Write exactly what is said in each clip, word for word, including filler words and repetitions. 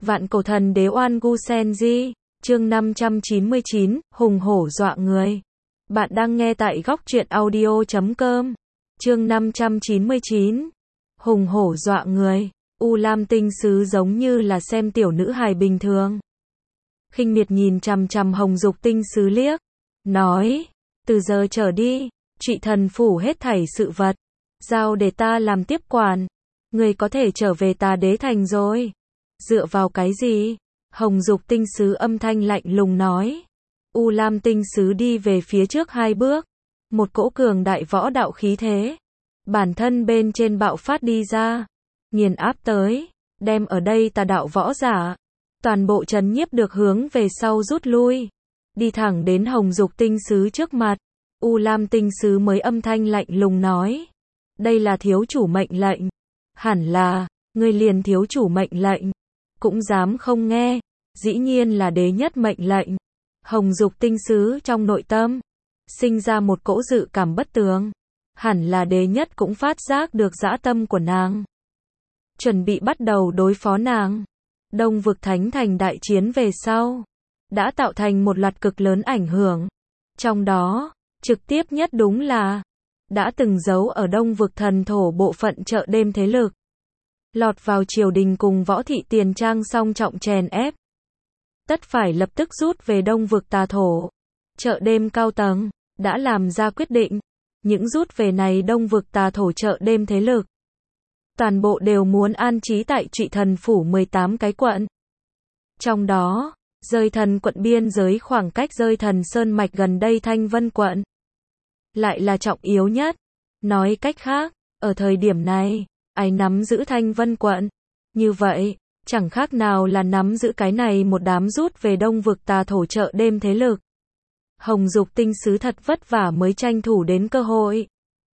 Vạn cổ thần đế Oan Gu Senji, chương năm trăm chín mươi chín, hùng hổ dọa người. Bạn đang nghe tại góc truyện audio chấm com. Chương năm trăm chín mươi chín, hùng hổ dọa người. U Lam tinh sứ giống như là xem tiểu nữ hài bình thường. Khinh miệt nhìn chằm chằm Hồng Dục tinh sứ liếc, nói, từ giờ trở đi, Trụy Thần phủ hết thảy sự vật, giao để ta làm tiếp quản. Người có thể trở về Tà Đế thành rồi. Dựa vào cái gì? Hồng Dục tinh sứ âm thanh lạnh lùng nói. U Lam tinh sứ đi về phía trước hai bước. Một cỗ cường đại võ đạo khí thế. Bản thân bên trên bạo phát đi ra. Nghiền áp tới. Đem ở đây tà đạo võ giả. Toàn bộ trấn nhiếp được hướng về sau rút lui. Đi thẳng đến Hồng Dục tinh sứ trước mặt. U Lam tinh sứ mới âm thanh lạnh lùng nói. Đây là thiếu chủ mệnh lệnh. Hẳn là, ngươi liền thiếu chủ mệnh lệnh. Cũng dám không nghe. Dĩ nhiên là đế nhất mệnh lệnh. Hồng Dục tinh sứ trong nội tâm. Sinh ra một cỗ dự cảm bất tường. Hẳn là đế nhất cũng phát giác được dã tâm của nàng. Chuẩn bị bắt đầu đối phó nàng. Đông vực thánh thành đại chiến về sau. Đã tạo thành một loạt cực lớn ảnh hưởng. Trong đó, trực tiếp nhất đúng là đã từng giấu ở Đông vực thần thổ bộ phận chợ đêm thế lực. Lọt vào triều đình cùng võ thị tiền trang song trọng chèn ép. Tất phải lập tức rút về Đông vực tà thổ. Chợ đêm cao tầng, đã làm ra quyết định. Những rút về này Đông vực tà thổ chợ đêm thế lực. Toàn bộ đều muốn an trí tại Trụy Thần phủ mười tám cái quận. Trong đó, Dơi Thần quận biên giới khoảng cách Dơi Thần Sơn Mạch gần đây Thanh Vân quận. Lại là trọng yếu nhất. Nói cách khác, ở thời điểm này, ai nắm giữ Thanh Vân quận. Như vậy, chẳng khác nào là nắm giữ cái này một đám rút về Đông vực tà thổ chợ đêm thế lực. Hồng Dục tinh sứ thật vất vả mới tranh thủ đến cơ hội.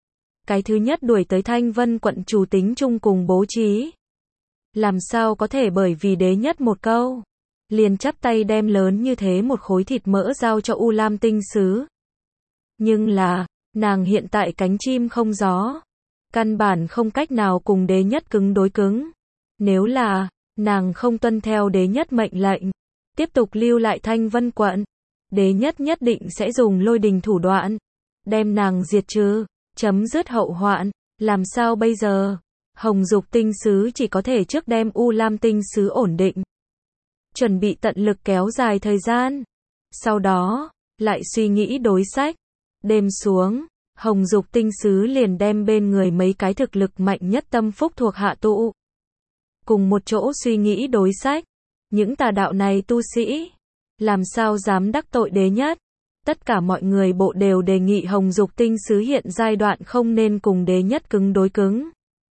Cái thứ nhất đuổi tới Thanh Vân quận chủ tính chung cùng bố trí. Làm sao có thể bởi vì đế nhất một câu. Liền chắp tay đem lớn như thế một khối thịt mỡ giao cho U Lam tinh sứ. Nhưng là, nàng hiện tại cánh chim không gió. Căn bản không cách nào cùng đế nhất cứng đối cứng. Nếu là, nàng không tuân theo đế nhất mệnh lệnh. Tiếp tục lưu lại Thanh Vân quận. Đế nhất nhất định sẽ dùng lôi đình thủ đoạn. Đem nàng diệt trừ. Chấm dứt hậu hoạn. Làm sao bây giờ? Hồng Dục tinh sứ chỉ có thể trước đem U Lam tinh sứ ổn định. Chuẩn bị tận lực kéo dài thời gian. Sau đó, lại suy nghĩ đối sách. Đêm xuống, Hồng Dục tinh sứ liền đem bên người mấy cái thực lực mạnh nhất tâm phúc thuộc hạ tụ. Cùng một chỗ suy nghĩ đối sách. Những tà đạo này tu sĩ. Làm sao dám đắc tội đế nhất. Tất cả mọi người bộ đều đề nghị Hồng Dục tinh sứ hiện giai đoạn không nên cùng đế nhất cứng đối cứng.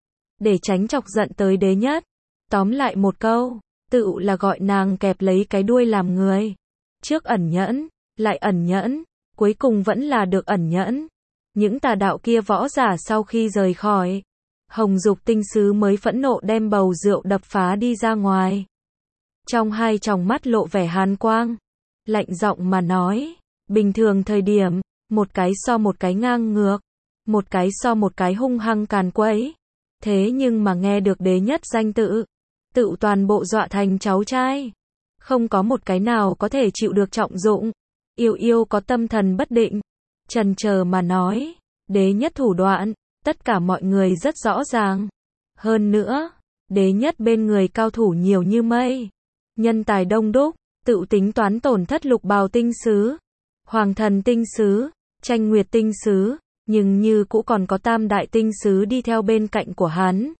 Để tránh chọc giận tới đế nhất. Tóm lại một câu. Tự là gọi nàng kẹp lấy cái đuôi làm người. Trước ẩn nhẫn, lại ẩn nhẫn, cuối cùng vẫn là được ẩn nhẫn. Những tà đạo kia võ giả sau khi rời khỏi, Hồng Dục tinh sứ mới phẫn nộ đem bầu rượu đập phá đi ra ngoài. Trong hai tròng mắt lộ vẻ hàn quang, lạnh giọng mà nói, bình thường thời điểm, một cái so một cái ngang ngược, một cái so một cái hung hăng càn quấy. Thế nhưng mà nghe được đế nhất danh tự, tự toàn bộ dọa thành cháu trai. Không có một cái nào có thể chịu được trọng dụng. Yêu yêu có tâm thần bất định. Chần chờ mà nói. Đế nhất thủ đoạn. Tất cả mọi người rất rõ ràng. Hơn nữa. Đế nhất bên người cao thủ nhiều như mây. Nhân tài đông đúc. Tự tính toán tổn thất lục bào tinh sứ. Hoàng thần tinh sứ. Tranh nguyệt tinh sứ. Nhưng như cũ còn có tam đại tinh sứ đi theo bên cạnh của hắn.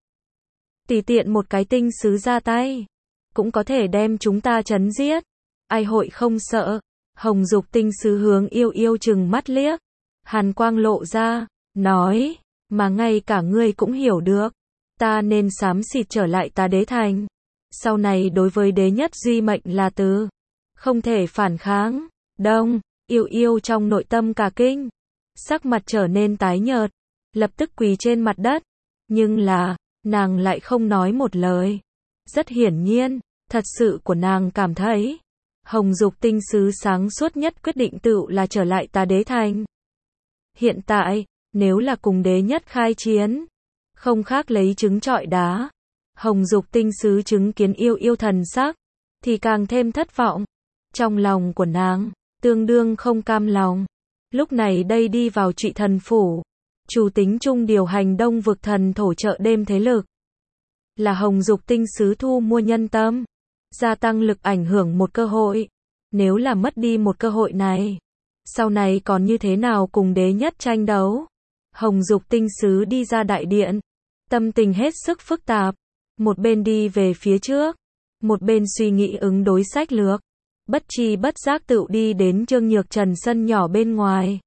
Tùy tiện một cái tinh sứ ra tay. Cũng có thể đem chúng ta chấn giết. Ai hội không sợ. Hồng Dục tinh sứ hướng yêu yêu chừng mắt liếc. Hàn quang lộ ra. Nói. Mà ngay cả ngươi cũng hiểu được. Ta nên xám xịt trở lại Tà Đế thành. Sau này đối với đế nhất duy mệnh là từ. Không thể phản kháng. Đông. Yêu yêu trong nội tâm cả kinh. Sắc mặt trở nên tái nhợt. Lập tức quỳ trên mặt đất. Nhưng là. Nàng lại không nói một lời. Rất hiển nhiên, thật sự của nàng cảm thấy. Hồng Dục tinh sứ sáng suốt nhất quyết định tự là trở lại Tà Đế thành. Hiện tại, nếu là cùng đế nhất khai chiến, không khác lấy trứng trọi đá. Hồng Dục tinh sứ chứng kiến yêu yêu thần sắc, thì càng thêm thất vọng. Trong lòng của nàng, tương đương không cam lòng. Lúc này đây đi vào Trụy Thần Phủ, chủ tính chung điều hành Đông Vực Thần Thổ chợ đêm thế lực. Là Hồng Dục Tinh Sứ thu mua nhân tâm, gia tăng lực ảnh hưởng một cơ hội. Nếu là mất đi một cơ hội này, sau này còn như thế nào cùng đế nhất tranh đấu? Hồng Dục Tinh Sứ đi ra đại điện, tâm tình hết sức phức tạp, một bên đi về phía trước, một bên suy nghĩ ứng đối sách lược, bất tri bất giác tự đi đến Trương Nhược Trần sân nhỏ bên ngoài.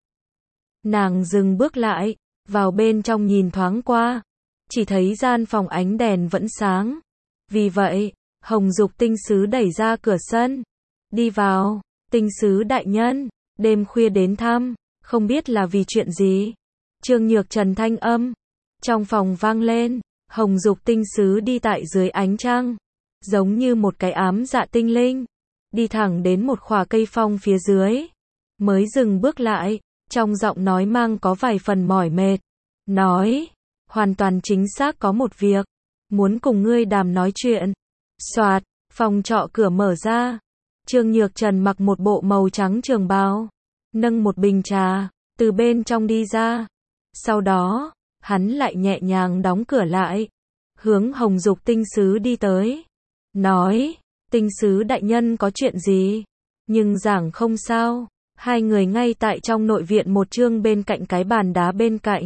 Nàng dừng bước lại, vào bên trong nhìn thoáng qua, chỉ thấy gian phòng ánh đèn vẫn sáng. Vì vậy, Hồng Dục Tinh Sứ đẩy ra cửa sân, đi vào. Tinh Sứ đại nhân, đêm khuya đến thăm, không biết là vì chuyện gì? Trương Nhược Trần thanh âm trong phòng vang lên. Hồng Dục Tinh Sứ đi tại dưới ánh trăng, giống như một cái ám dạ tinh linh, đi thẳng đến một khỏa cây phong phía dưới, mới dừng bước lại, trong giọng nói mang có vài phần mỏi mệt, nói, hoàn toàn chính xác có một việc, muốn cùng ngươi đàm nói chuyện. Soạt, phòng trọ cửa mở ra, Trương Nhược Trần mặc một bộ màu trắng trường bào, nâng một bình trà, từ bên trong đi ra. Sau đó, hắn lại nhẹ nhàng đóng cửa lại, hướng Hồng Dục Tinh Sứ đi tới, nói, Tinh Sứ đại nhân có chuyện gì? Nhưng giảng không sao. Hai người ngay tại trong nội viện một chương bên cạnh cái bàn đá bên cạnh,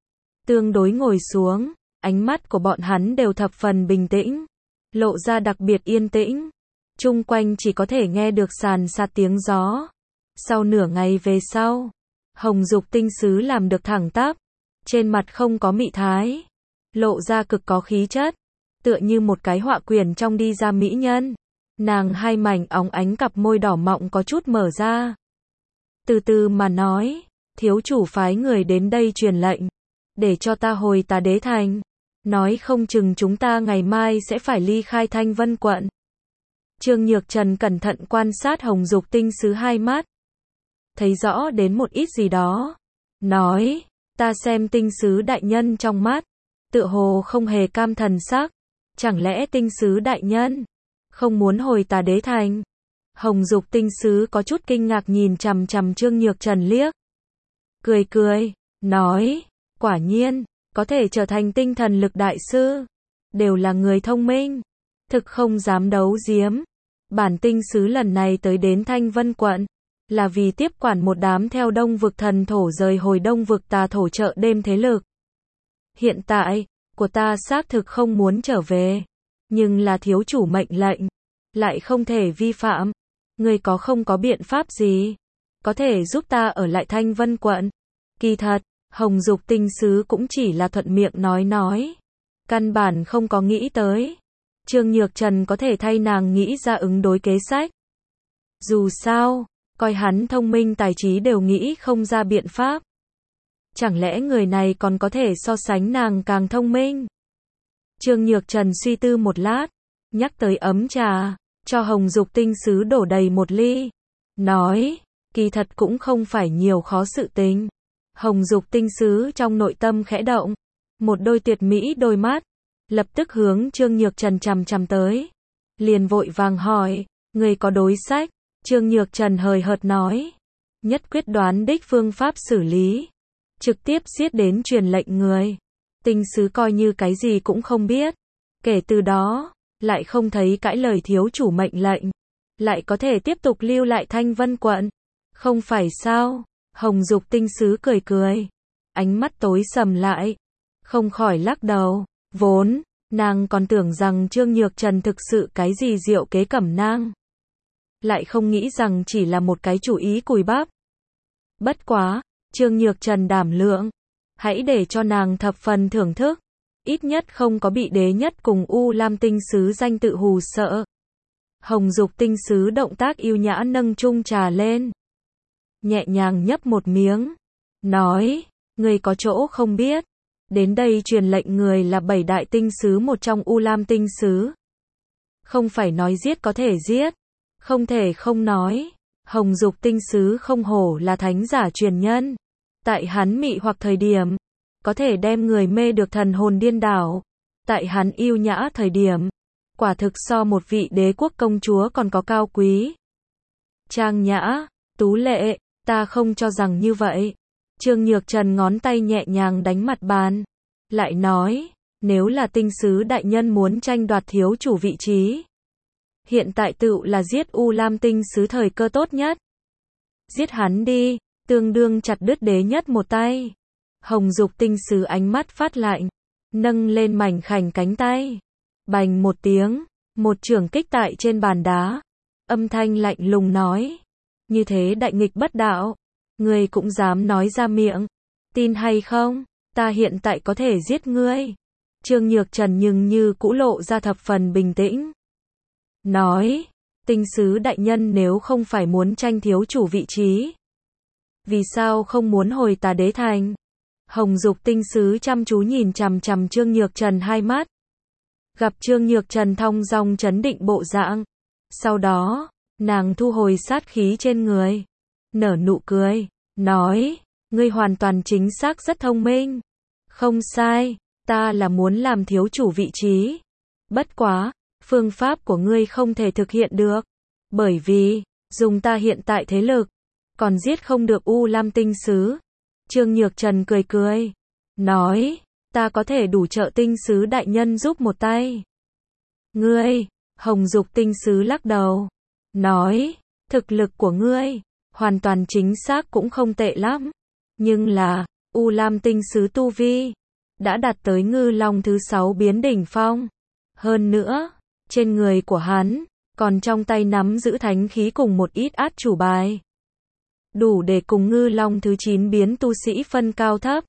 tương đối ngồi xuống, ánh mắt của bọn hắn đều thập phần bình tĩnh, lộ ra đặc biệt yên tĩnh. Chung quanh chỉ có thể nghe được sàn sạt tiếng gió. Sau nửa ngày về sau, Hồng Dục Tinh Sứ làm được thẳng tắp, trên mặt không có mị thái, lộ ra cực có khí chất, tựa như một cái họa quyển trong đi ra mỹ nhân. Nàng hai mảnh óng ánh cặp môi đỏ mọng có chút mở ra, từ từ mà nói, thiếu chủ phái người đến đây truyền lệnh, để cho ta hồi Tà Đế Thành, nói không chừng chúng ta ngày mai sẽ phải ly khai Thanh Vân quận. Trương Nhược Trần cẩn thận quan sát Hồng Dục Tinh Sứ hai mắt, thấy rõ đến một ít gì đó, nói, ta xem Tinh Sứ đại nhân trong mắt, tựa hồ không hề cam thần sắc, chẳng lẽ Tinh Sứ đại nhân không muốn hồi Tà Đế Thành? Hồng Dục Tinh Sứ có chút kinh ngạc nhìn chằm chằm Trương Nhược Trần liếc, cười cười, nói, quả nhiên, có thể trở thành tinh thần lực đại sư, đều là người thông minh, thực không dám đấu giếm. Bản Tinh Sứ lần này tới đến Thanh Vân quận, là vì tiếp quản một đám theo Đông Vực Thần Thổ rời hồi Đông Vực Tà Thổ chợ đêm thế lực. Hiện tại, của ta xác thực không muốn trở về, nhưng là thiếu chủ mệnh lệnh, lại không thể vi phạm. Ngươi có không có biện pháp gì có thể giúp ta ở lại Thanh Vân quận? Kỳ thật, Hồng Dục Tinh Sứ cũng chỉ là thuận miệng nói nói, căn bản không có nghĩ tới Trương Nhược Trần có thể thay nàng nghĩ ra ứng đối kế sách. Dù sao, coi hắn thông minh tài trí đều nghĩ không ra biện pháp. Chẳng lẽ người này còn có thể so sánh nàng càng thông minh? Trương Nhược Trần suy tư một lát, nhắc tới ấm trà, cho Hồng Dục Tinh Sứ đổ đầy một ly, nói, kỳ thật cũng không phải nhiều khó sự tình. Hồng Dục Tinh Sứ trong nội tâm khẽ động, một đôi tuyệt mỹ đôi mắt, lập tức hướng Trương Nhược Trần chằm chằm tới, liền vội vàng hỏi, người có đối sách? Trương Nhược Trần hời hợt nói, nhất quyết đoán đích phương pháp xử lý, trực tiếp giết đến truyền lệnh người. Tinh Sứ coi như cái gì cũng không biết, kể từ đó, lại không thấy cãi lời thiếu chủ mệnh lệnh, lại có thể tiếp tục lưu lại Thanh Vân quận, không phải sao? Hồng Dục Tinh Sứ cười cười, ánh mắt tối sầm lại, không khỏi lắc đầu, vốn, nàng còn tưởng rằng Trương Nhược Trần thực sự cái gì diệu kế cẩm nang, lại không nghĩ rằng chỉ là một cái chủ ý cùi bắp. Bất quá, Trương Nhược Trần đảm lượng, hãy để cho nàng thập phần thưởng thức, ít nhất không có bị đế nhất cùng U Lam Tinh Sứ danh tự hù sợ. Hồng Dục Tinh Sứ động tác yêu nhã nâng chung trà lên, nhẹ nhàng nhấp một miếng, nói, người có chỗ không biết, đến đây truyền lệnh người là bảy đại tinh sứ một trong U Lam Tinh Sứ. Không phải nói giết có thể giết, không thể không nói, Hồng Dục Tinh Sứ không hổ là thánh giả truyền nhân, tại hắn mị hoặc thời điểm, có thể đem người mê được thần hồn điên đảo, tại hắn yêu nhã thời điểm, quả thực so một vị đế quốc công chúa còn có cao quý. Trang nhã, tú lệ, ta không cho rằng như vậy. Trương Nhược Trần ngón tay nhẹ nhàng đánh mặt bàn, lại nói, nếu là tinh sứ đại nhân muốn tranh đoạt thiếu chủ vị trí, hiện tại tựu là giết U Lam tinh sứ thời cơ tốt nhất. Giết hắn đi, tương đương chặt đứt đế nhất một tay. Hồng Dục tinh sứ ánh mắt phát lạnh, nâng lên mảnh khảnh cánh tay, bành một tiếng, một chưởng kích tại trên bàn đá, âm thanh lạnh lùng nói, như thế đại nghịch bất đạo, ngươi cũng dám nói ra miệng, tin hay không, ta hiện tại có thể giết ngươi. Trương Nhược Trần nhưng như cũ lộ ra thập phần bình tĩnh, nói, tinh sứ đại nhân nếu không phải muốn tranh thiếu chủ vị trí, vì sao không muốn hồi Tà Đế Thành? Hồng Dục tinh sứ chăm chú nhìn chằm chằm Trương Nhược Trần hai mắt, gặp Trương Nhược Trần thong dong trấn định bộ dạng, sau đó, nàng thu hồi sát khí trên người, nở nụ cười, nói, ngươi hoàn toàn chính xác rất thông minh. Không sai, ta là muốn làm thiếu chủ vị trí. Bất quá, phương pháp của ngươi không thể thực hiện được, bởi vì, dùng ta hiện tại thế lực, còn giết không được U Lam tinh sứ. Trương Nhược Trần cười cười, nói, ta có thể đủ trợ tinh sứ đại nhân giúp một tay. Ngươi, Hồng Dục tinh sứ lắc đầu, nói, thực lực của ngươi, hoàn toàn chính xác cũng không tệ lắm, nhưng là, U Lam tinh sứ tu vi, đã đạt tới ngư long thứ sáu biến đỉnh phong. Hơn nữa, trên người của hắn, còn trong tay nắm giữ thánh khí cùng một ít át chủ bài, đủ để cùng ngư long thứ chín biến tu sĩ phân cao thấp.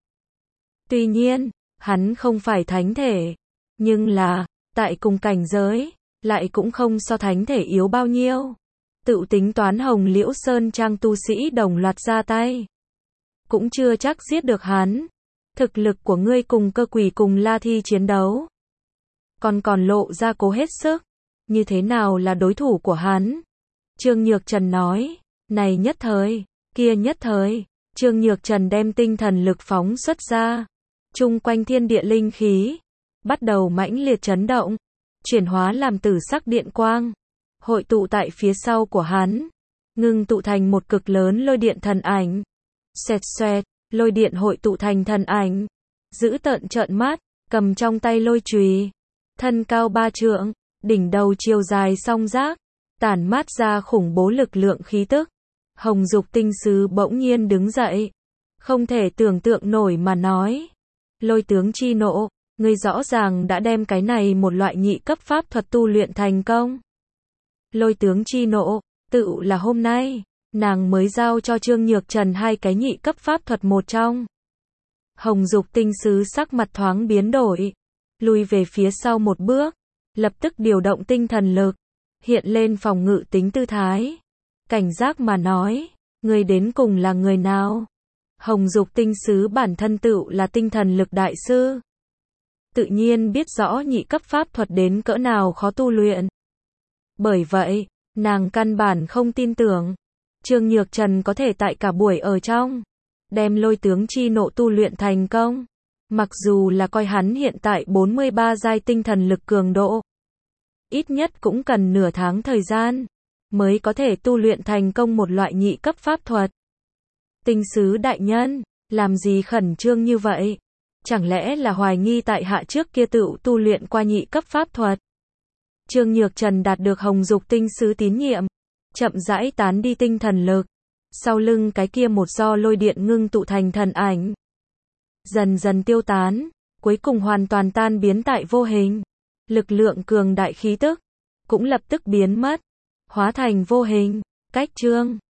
Tuy nhiên, hắn không phải thánh thể, nhưng là, tại cùng cảnh giới, lại cũng không so thánh thể yếu bao nhiêu. Tự tính toán Hồng Liễu Sơn Trang tu sĩ đồng loạt ra tay, cũng chưa chắc giết được hắn. Thực lực của ngươi cùng Cơ Quỷ cùng La Thi chiến đấu, còn còn lộ ra cố hết sức, như thế nào là đối thủ của hắn? Trương Nhược Trần nói, này nhất thời, kia nhất thời. Trương Nhược Trần đem tinh thần lực phóng xuất ra, chung quanh thiên địa linh khí bắt đầu mãnh liệt chấn động, chuyển hóa làm tử sắc điện quang, hội tụ tại phía sau của hắn, ngưng tụ thành một cực lớn lôi điện thần ảnh. Xoẹt xoẹt, lôi điện hội tụ thành thần ảnh, giữ tợn trợn mắt, cầm trong tay lôi chùy, thân cao ba trượng, đỉnh đầu chiều dài song giác, tản mát ra khủng bố lực lượng khí tức. Hồng Dục tinh sứ bỗng nhiên đứng dậy, không thể tưởng tượng nổi mà nói, lôi tướng chi nộ, ngươi rõ ràng đã đem cái này một loại nhị cấp pháp thuật tu luyện thành công. Lôi tướng chi nộ, tự là hôm nay, nàng mới giao cho Trương Nhược Trần hai cái nhị cấp pháp thuật một trong. Hồng Dục tinh sứ sắc mặt thoáng biến đổi, lùi về phía sau một bước, lập tức điều động tinh thần lực, hiện lên phòng ngự tính tư thái, cảnh giác mà nói, người đến cùng là người nào? Hồng Dục tinh sứ bản thân tự là tinh thần lực đại sư, tự nhiên biết rõ nhị cấp pháp thuật đến cỡ nào khó tu luyện. Bởi vậy, nàng căn bản không tin tưởng Trương Nhược Trần có thể tại cả buổi ở trong đem lôi tướng chi nộ tu luyện thành công. Mặc dù là coi hắn hiện tại bốn mươi ba giai tinh thần lực cường độ, ít nhất cũng cần nửa tháng thời gian mới có thể tu luyện thành công một loại nhị cấp pháp thuật. Tinh sứ đại nhân, làm gì khẩn trương như vậy? Chẳng lẽ là hoài nghi tại hạ trước kia tự tu luyện qua nhị cấp pháp thuật? Trương Nhược Trần đạt được Hồng Dục tinh sứ tín nhiệm, chậm rãi tán đi tinh thần lực, sau lưng cái kia một do lôi điện ngưng tụ thành thần ảnh, dần dần tiêu tán, cuối cùng hoàn toàn tan biến tại vô hình. Lực lượng cường đại khí tức cũng lập tức biến mất, hóa thành vô hình. Cách chương